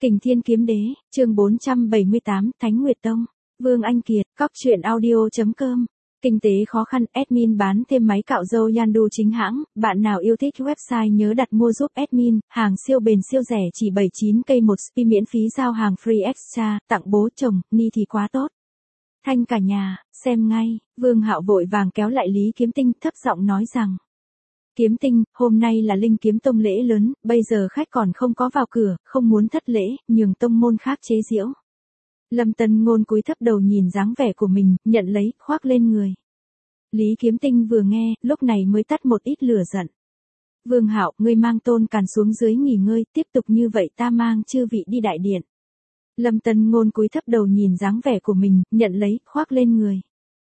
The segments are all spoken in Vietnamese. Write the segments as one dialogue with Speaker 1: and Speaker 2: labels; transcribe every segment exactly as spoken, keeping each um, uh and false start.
Speaker 1: Kình Thiên Kiếm Đế, chương bốn trăm bảy mươi tám, Thánh Nguyệt Tông, Vương Anh Kiệt, cóc truyện audio.com. Kinh tế khó khăn, admin bán thêm máy cạo râu Yandu chính hãng, bạn nào yêu thích website nhớ đặt mua giúp admin, hàng siêu bền siêu rẻ chỉ bảy mươi chín cây một spi miễn phí giao hàng free extra, tặng bố chồng, ni thì quá tốt. Thanh cả nhà, xem ngay, Vương Hạo vội vàng kéo lại Lý Kiếm Tinh thấp giọng nói rằng. Kiếm Tinh, hôm nay là Linh Kiếm Tông lễ lớn, bây giờ khách còn không có vào cửa, không muốn thất lễ, nhường tông môn khác chế giễu. Lâm Tân Ngôn cúi thấp đầu nhìn dáng vẻ của mình, nhận lấy, khoác lên người. Lý Kiếm Tinh vừa nghe, lúc này mới tắt một ít lửa giận. Vương Hạo, ngươi mang Tôn Càn xuống dưới nghỉ ngơi, tiếp tục như vậy ta mang chư vị đi đại điện. Lâm Tân Ngôn cúi thấp đầu nhìn dáng vẻ của mình, nhận lấy, khoác lên người.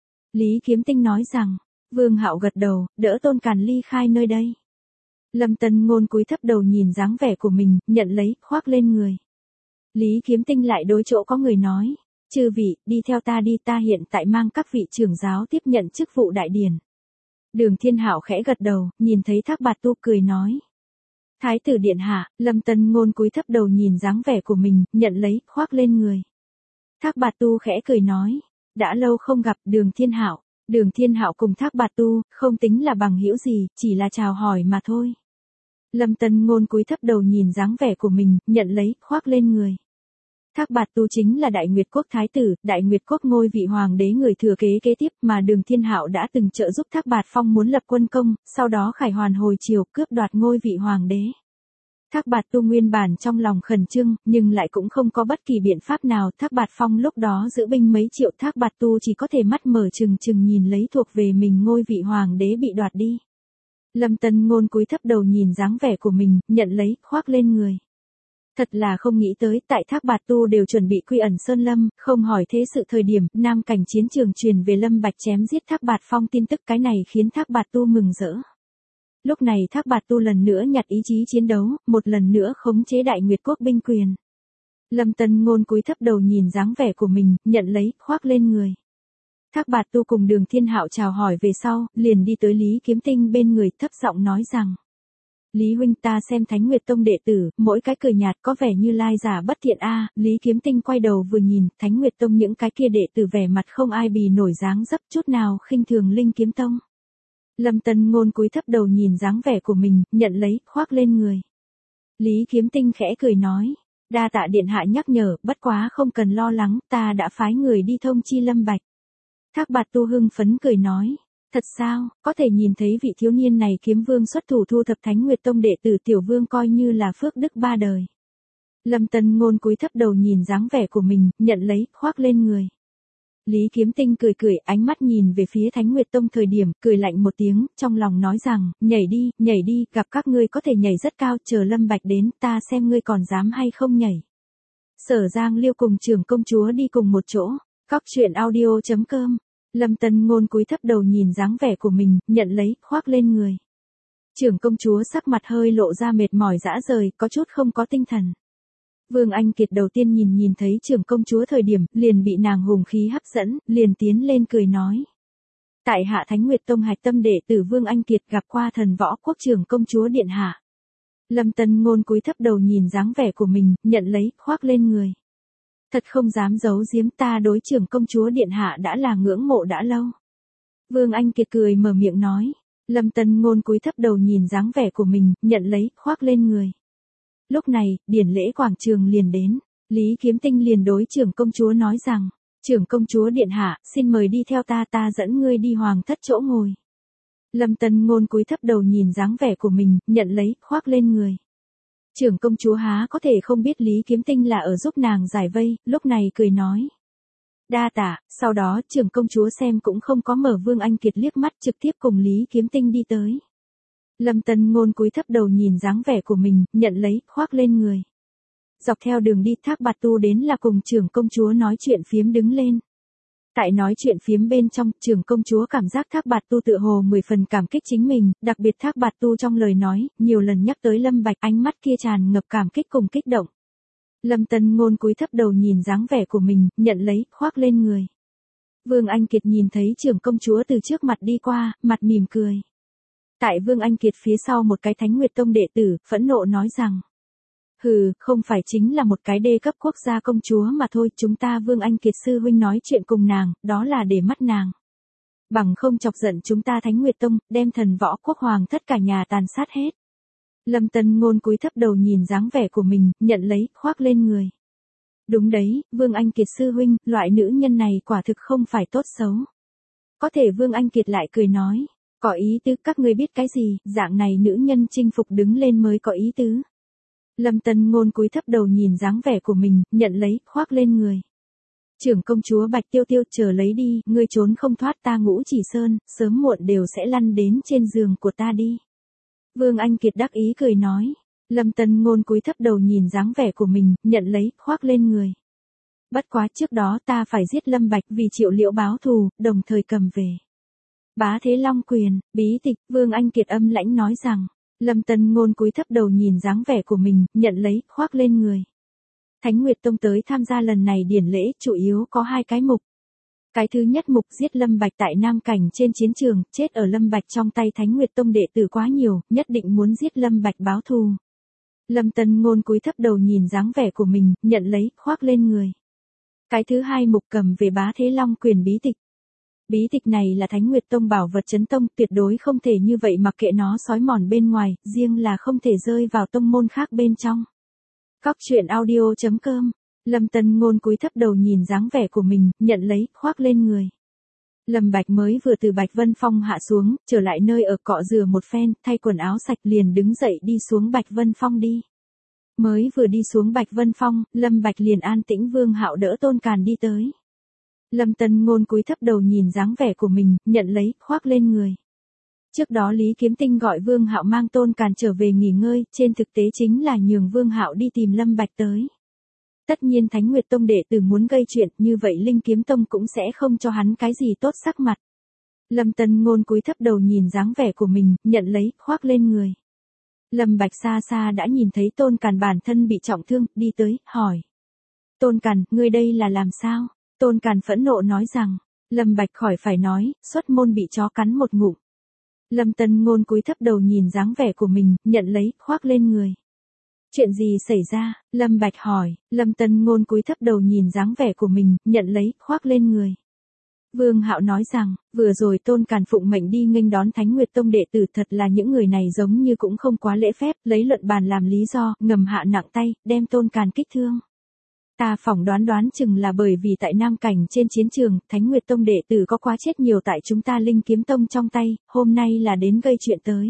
Speaker 1: Lý Kiếm Tinh nói rằng. Vương Hạo gật đầu, đỡ Tôn Càn ly khai nơi đây. Lâm Tân Ngôn cúi thấp đầu nhìn dáng vẻ của mình, nhận lấy, khoác lên người. Lý Kiếm Tinh lại đối chỗ có người nói, chư vị, đi theo ta đi, ta hiện tại mang các vị trưởng giáo tiếp nhận chức vụ đại điển. Đường Thiên Hạo khẽ gật đầu, nhìn thấy Thác Bạt Tu cười nói. Thái tử điện hạ, Lâm Tân Ngôn cúi thấp đầu nhìn dáng vẻ của mình, nhận lấy, khoác lên người. Thác Bạt Tu khẽ cười nói, đã lâu không gặp Đường Thiên Hạo. Đường Thiên Hạo cùng Thác Bạt Tu, không tính là bằng hữu gì, chỉ là chào hỏi mà thôi. Lâm Tân Ngôn cúi thấp đầu nhìn dáng vẻ của mình, nhận lấy, khoác lên người. Thác Bạt Tu chính là Đại Nguyệt Quốc Thái tử, Đại Nguyệt Quốc ngôi vị hoàng đế người thừa kế kế tiếp mà Đường Thiên Hạo đã từng trợ giúp Thác Bạt Phong muốn lập quân công, sau đó khải hoàn hồi triều cướp đoạt ngôi vị hoàng đế. Thác Bạt Tu nguyên bản trong lòng khẩn trương, nhưng lại cũng không có bất kỳ biện pháp nào. Thác Bạt Phong lúc đó giữ binh mấy triệu, Thác Bạt Tu chỉ có thể mắt mở trừng trừng nhìn lấy thuộc về mình ngôi vị hoàng đế bị đoạt đi. Lâm Tân Ngôn cúi thấp đầu nhìn dáng vẻ của mình, nhận lấy, khoác lên người. Thật là không nghĩ tới, tại Thác Bạt Tu đều chuẩn bị quy ẩn Sơn Lâm, không hỏi thế sự thời điểm, Nam cảnh chiến trường truyền về Lâm Bạch chém giết Thác Bạt Phong tin tức, cái này khiến Thác Bạt Tu mừng rỡ. Lúc này Thác Bạt Tu lần nữa nhặt ý chí chiến đấu, một lần nữa khống chế Đại Nguyệt Quốc binh quyền. Lâm Tân Ngôn cúi thấp đầu nhìn dáng vẻ của mình, nhận lấy, khoác lên người. Thác Bạt Tu cùng Đường Thiên Hạo chào hỏi về sau, liền đi tới Lý Kiếm Tinh bên người, thấp giọng nói rằng. Lý huynh, ta xem Thánh Nguyệt Tông đệ tử, mỗi cái cười nhạt có vẻ như lai giả bất thiện a. Lý Kiếm Tinh quay đầu vừa nhìn, Thánh Nguyệt Tông những cái kia đệ tử vẻ mặt không ai bì nổi dáng dấp chút nào khinh thường Linh Kiếm Tông. Lâm Tân Ngôn cúi thấp đầu nhìn dáng vẻ của mình, nhận lấy, khoác lên người. Lý Kiếm Tinh khẽ cười nói, đa tạ điện hạ nhắc nhở, bất quá không cần lo lắng, ta đã phái người đi thông chi Lâm Bạch. Thác Bạt Tu hưng phấn cười nói, thật sao, có thể nhìn thấy vị thiếu niên này kiếm vương xuất thủ thu thập Thánh Nguyệt Tông đệ tử tiểu vương coi như là phước đức ba đời. Lâm Tân Ngôn cúi thấp đầu nhìn dáng vẻ của mình, nhận lấy, khoác lên người. Lý Kiếm Tinh cười cười, ánh mắt nhìn về phía Thánh Nguyệt Tông thời điểm, cười lạnh một tiếng, trong lòng nói rằng, nhảy đi, nhảy đi, gặp các ngươi có thể nhảy rất cao, chờ Lâm Bạch đến, ta xem ngươi còn dám hay không nhảy. Sở Giang Liêu cùng trưởng công chúa đi cùng một chỗ, cóc truyện audio.com. Lâm Tân Ngôn cúi thấp đầu nhìn dáng vẻ của mình, nhận lấy, khoác lên người. Trưởng công chúa sắc mặt hơi lộ ra mệt mỏi rã rời, có chút không có tinh thần. Vương Anh Kiệt đầu tiên nhìn nhìn thấy trưởng công chúa thời điểm, liền bị nàng hùng khí hấp dẫn, liền tiến lên cười nói. Tại hạ Thánh Nguyệt Tông hạch tâm đệ tử Vương Anh Kiệt gặp qua thần võ quốc trưởng công chúa điện hạ. Lâm Tân Ngôn cúi thấp đầu nhìn dáng vẻ của mình, nhận lấy, khoác lên người. Thật không dám giấu giếm, ta đối trưởng công chúa điện hạ đã là ngưỡng mộ đã lâu. Vương Anh Kiệt cười mở miệng nói. Lâm Tân Ngôn cúi thấp đầu nhìn dáng vẻ của mình, nhận lấy, khoác lên người. Lúc này, điển lễ quảng trường liền đến, Lý Kiếm Tinh liền đối trưởng công chúa nói rằng, trưởng công chúa điện hạ, xin mời đi theo ta, ta dẫn ngươi đi hoàng thất chỗ ngồi. Lâm Tân Ngôn cúi thấp đầu nhìn dáng vẻ của mình, nhận lấy, khoác lên người. Trưởng công chúa há có thể không biết Lý Kiếm Tinh là ở giúp nàng giải vây, lúc này cười nói. Đa tạ, sau đó trưởng công chúa xem cũng không có mở Vương Anh Kiệt liếc mắt, trực tiếp cùng Lý Kiếm Tinh đi tới. Lâm Tân Ngôn cúi thấp đầu nhìn dáng vẻ của mình, nhận lấy, khoác lên người. Dọc theo đường đi Thác Bạt Tu đến là cùng trưởng công chúa nói chuyện phiếm đứng lên. Tại nói chuyện phiếm bên trong, trưởng công chúa cảm giác Thác Bạt Tu tựa hồ mười phần cảm kích chính mình, đặc biệt Thác Bạt Tu trong lời nói, nhiều lần nhắc tới Lâm Bạch, ánh mắt kia tràn ngập cảm kích cùng kích động. Lâm Tân Ngôn cúi thấp đầu nhìn dáng vẻ của mình, nhận lấy, khoác lên người. Vương Anh Kiệt nhìn thấy trưởng công chúa từ trước mặt đi qua, mặt mỉm cười. Tại Vương Anh Kiệt phía sau một cái Thánh Nguyệt Tông đệ tử, phẫn nộ nói rằng. Hừ, không phải chính là một cái đê cấp quốc gia công chúa mà thôi, chúng ta Vương Anh Kiệt sư huynh nói chuyện cùng nàng, đó là để mắt nàng. Bằng không chọc giận chúng ta Thánh Nguyệt Tông, đem thần võ quốc hoàng thất cả nhà tàn sát hết. Lâm Tân Ngôn cúi thấp đầu nhìn dáng vẻ của mình, nhận lấy, khoác lên người. Đúng đấy, Vương Anh Kiệt sư huynh, loại nữ nhân này quả thực không phải tốt xấu. Có thể Vương Anh Kiệt lại cười nói, có ý tứ các ngươi biết cái gì, dạng này nữ nhân chinh phục đứng lên mới có ý tứ. Lâm Tân Ngôn cúi thấp đầu nhìn dáng vẻ của mình, nhận lấy, khoác lên người. Trưởng công chúa Bạch Tiêu Tiêu, chờ lấy đi, ngươi trốn không thoát ta Ngũ Chỉ Sơn, sớm muộn đều sẽ lăn đến trên giường của ta đi. Vương Anh Kiệt đắc ý cười nói. Lâm Tân Ngôn cúi thấp đầu nhìn dáng vẻ của mình, nhận lấy, khoác lên người. Bất quá trước đó ta phải giết Lâm Bạch vì Triệu Liễu báo thù, đồng thời cầm về Bá Thế Long Quyền, bí tịch, Vương Anh Kiệt âm lãnh nói rằng. Lâm Tân Ngôn cúi thấp đầu nhìn dáng vẻ của mình, nhận lấy, khoác lên người. Thánh Nguyệt Tông tới tham gia lần này điển lễ, chủ yếu có hai cái mục. Cái thứ nhất mục giết Lâm Bạch tại Nam Cảnh trên chiến trường, chết ở Lâm Bạch trong tay Thánh Nguyệt Tông đệ tử quá nhiều, nhất định muốn giết Lâm Bạch báo thù. Lâm Tân Ngôn cúi thấp đầu nhìn dáng vẻ của mình, nhận lấy, khoác lên người. Cái thứ hai mục cầm về Bá Thế Long Quyền bí tịch. Bí tịch này là Thánh Nguyệt Tông bảo vật chấn tông, tuyệt đối không thể như vậy mặc kệ nó xói mòn bên ngoài, riêng là không thể rơi vào tông môn khác bên trong. Cóc truyện audio chấm com. Lâm Tân Ngôn cúi thấp đầu nhìn dáng vẻ của mình, nhận lấy, khoác lên người. Lâm Bạch mới vừa từ Bạch Vân Phong hạ xuống, trở lại nơi ở cọ rửa một phen, thay quần áo sạch liền đứng dậy đi xuống Bạch Vân Phong đi. Mới vừa đi xuống Bạch Vân Phong, Lâm Bạch liền an tĩnh Vương Hạo đỡ Tôn Càn đi tới. Lâm Tân Ngôn cúi thấp đầu nhìn dáng vẻ của mình, nhận lấy, khoác lên người. Trước đó Lý Kiếm Tinh gọi Vương Hạo mang Tôn Càn trở về nghỉ ngơi, trên thực tế chính là nhường Vương Hạo đi tìm Lâm Bạch tới. Tất nhiên Thánh Nguyệt Tông đệ tử muốn gây chuyện, như vậy Linh Kiếm Tông cũng sẽ không cho hắn cái gì tốt sắc mặt. Lâm Tân Ngôn cúi thấp đầu nhìn dáng vẻ của mình, nhận lấy, khoác lên người. Lâm Bạch xa xa đã nhìn thấy Tôn Càn bản thân bị trọng thương, đi tới, hỏi. Tôn Càn, ngươi đây là làm sao? Tôn Càn phẫn nộ nói rằng, Lâm Bạch khỏi phải nói, xuất môn bị chó cắn một ngụm. Lâm Tân Ngôn cúi thấp đầu nhìn dáng vẻ của mình, nhận lấy, khoác lên người. Chuyện gì xảy ra? Lâm Bạch hỏi. Lâm Tân Ngôn cúi thấp đầu nhìn dáng vẻ của mình, nhận lấy, khoác lên người. Vương Hạo nói rằng, vừa rồi Tôn Càn phụng mệnh đi nghênh đón Thánh Nguyệt Tông đệ tử, thật là những người này giống như cũng không quá lễ phép, lấy luận bàn làm lý do, ngầm hạ nặng tay, đem Tôn Càn kích thương. Ta phỏng đoán đoán chừng là bởi vì tại Nam Cảnh trên chiến trường, Thánh Nguyệt Tông đệ tử có quá chết nhiều tại chúng ta Linh Kiếm Tông trong tay, hôm nay là đến gây chuyện tới.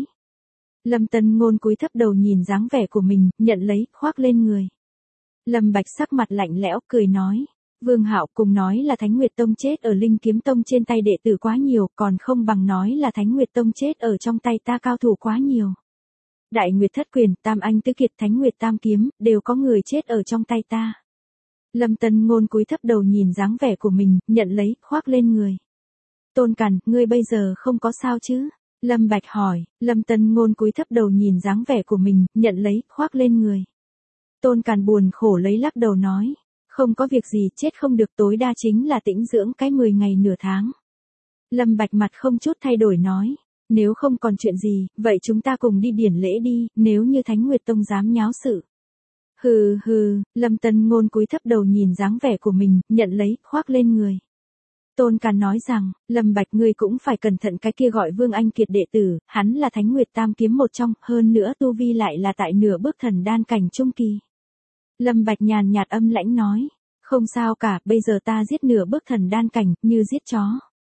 Speaker 1: Lâm Tân Ngôn cúi thấp đầu nhìn dáng vẻ của mình, nhận lấy, khoác lên người. Lâm Bạch sắc mặt lạnh lẽo, cười nói. Vương Hạo cùng nói là Thánh Nguyệt Tông chết ở Linh Kiếm Tông trên tay đệ tử quá nhiều, còn không bằng nói là Thánh Nguyệt Tông chết ở trong tay ta cao thủ quá nhiều. Đại Nguyệt Thất Quyền, Tam Anh Tứ Kiệt, Thánh Nguyệt Tam Kiếm, đều có người chết ở trong tay ta. Lâm Tân Ngôn cúi thấp đầu nhìn dáng vẻ của mình, nhận lấy, khoác lên người. Tôn Càn, ngươi bây giờ không có sao chứ? Lâm Bạch hỏi. Lâm Tân Ngôn cúi thấp đầu nhìn dáng vẻ của mình, nhận lấy, khoác lên người. Tôn Càn buồn khổ lấy lắc đầu nói. Không có việc gì, chết không được, tối đa chính là tĩnh dưỡng cái mười ngày nửa tháng. Lâm Bạch mặt không chút thay đổi nói. Nếu không còn chuyện gì, vậy chúng ta cùng đi điển lễ đi, nếu như Thánh Nguyệt Tông dám nháo sự. Hừ hừ, Lâm Tân Ngôn cúi thấp đầu nhìn dáng vẻ của mình, nhận lấy, khoác lên người. Tôn Càn nói rằng, Lâm Bạch ngươi cũng phải cẩn thận cái kia gọi Vương Anh Kiệt đệ tử, hắn là Thánh Nguyệt Tam Kiếm một trong, hơn nữa tu vi lại là tại nửa bước thần đan cảnh trung kỳ. Lâm Bạch nhàn nhạt âm lãnh nói, không sao cả, bây giờ ta giết nửa bước thần đan cảnh, như giết chó.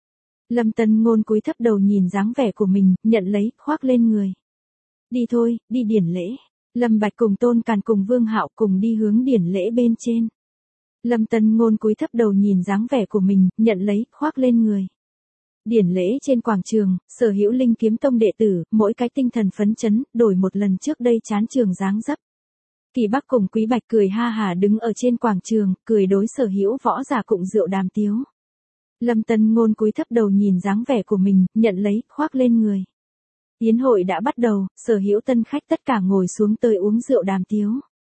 Speaker 1: Lâm Tân Ngôn cúi thấp đầu nhìn dáng vẻ của mình, nhận lấy, khoác lên người. Đi thôi, đi điển lễ. Lâm Bạch cùng Tôn Càn cùng Vương Hạo cùng đi hướng điển lễ bên trên. Lâm Tân Ngôn cúi thấp đầu nhìn dáng vẻ của mình, nhận lấy, khoác lên người. Điển lễ trên quảng trường, sở hữu Linh Kiếm Tông đệ tử, mỗi cái tinh thần phấn chấn, đổi một lần trước đây chán trường dáng dấp. Kỳ Bắc cùng Quý Bạch cười ha hả đứng ở trên quảng trường, cười đối sở hữu võ giả cụng rượu đàm tiếu. Lâm Tân Ngôn cúi thấp đầu nhìn dáng vẻ của mình, nhận lấy, khoác lên người. Yến hội đã bắt đầu, sở hữu tân khách tất cả ngồi xuống tới uống rượu đàm tiếu.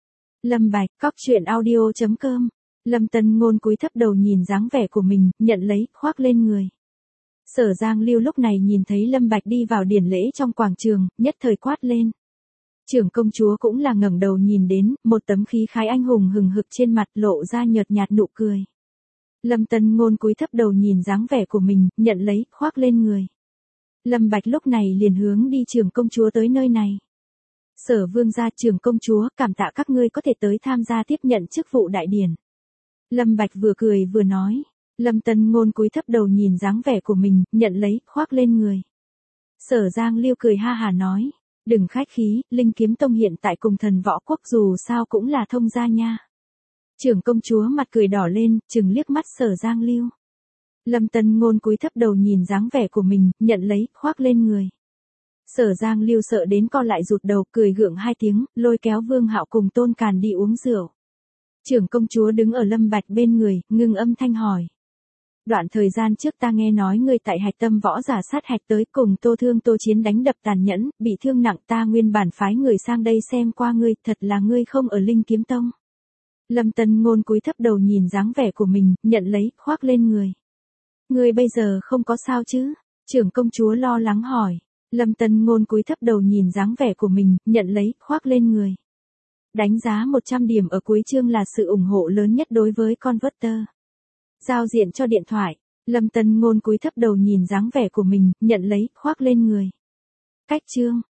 Speaker 1: Lâm Bạch, cóc truyện audio chấm com. Lâm Tân Ngôn cúi thấp đầu nhìn dáng vẻ của mình, nhận lấy, khoác lên người. Sở Giang Lưu lúc này nhìn thấy Lâm Bạch đi vào điển lễ trong quảng trường, nhất thời quát lên. Trưởng công chúa cũng là ngẩng đầu nhìn đến, một tấm khí khái anh hùng hừng hực trên mặt lộ ra nhợt nhạt nụ cười. Lâm Tân Ngôn cúi thấp đầu nhìn dáng vẻ của mình, nhận lấy, khoác lên người. Lâm Bạch lúc này liền hướng đi trưởng công chúa tới nơi này. Sở vương gia, trưởng công chúa, cảm tạ các ngươi có thể tới tham gia tiếp nhận chức vụ đại điển. Lâm Bạch vừa cười vừa nói. Lâm Tân Ngôn cúi thấp đầu nhìn dáng vẻ của mình, nhận lấy, khoác lên người. Sở Giang Liêu cười ha hà nói. Đừng khách khí, Linh Kiếm Tông hiện tại cùng Thần Võ Quốc dù sao cũng là thông gia nha. Trưởng công chúa mặt cười đỏ lên, chừng liếc mắt Sở Giang Liêu. Lâm Tân Ngôn cúi thấp đầu nhìn dáng vẻ của mình, nhận lấy, khoác lên người. Sở Giang Liêu sợ đến co lại rụt đầu, cười gượng hai tiếng, lôi kéo Vương Hạo cùng Tôn Càn đi uống rượu. Trưởng công chúa đứng ở Lâm Bạch bên người, ngưng âm thanh hỏi. Đoạn thời gian trước ta nghe nói ngươi tại Hạch Tâm võ giả sát hạch tới cùng Tô Thương Tô Chiến đánh đập tàn nhẫn, bị thương nặng, ta nguyên bản phái người sang đây xem qua ngươi, thật là ngươi không ở Linh Kiếm Tông. Lâm Tân Ngôn cúi thấp đầu nhìn dáng vẻ của mình, nhận lấy, khoác lên người. Ngươi bây giờ không có sao chứ? Trưởng công chúa lo lắng hỏi. Lâm Tân Ngôn cúi thấp đầu nhìn dáng vẻ của mình, nhận lấy, khoác lên người. Đánh giá một trăm điểm ở cuối chương là sự ủng hộ lớn nhất đối với Converter. Giao diện cho điện thoại. Lâm Tân Ngôn cúi thấp đầu nhìn dáng vẻ của mình, nhận lấy, khoác lên người. Cách chương.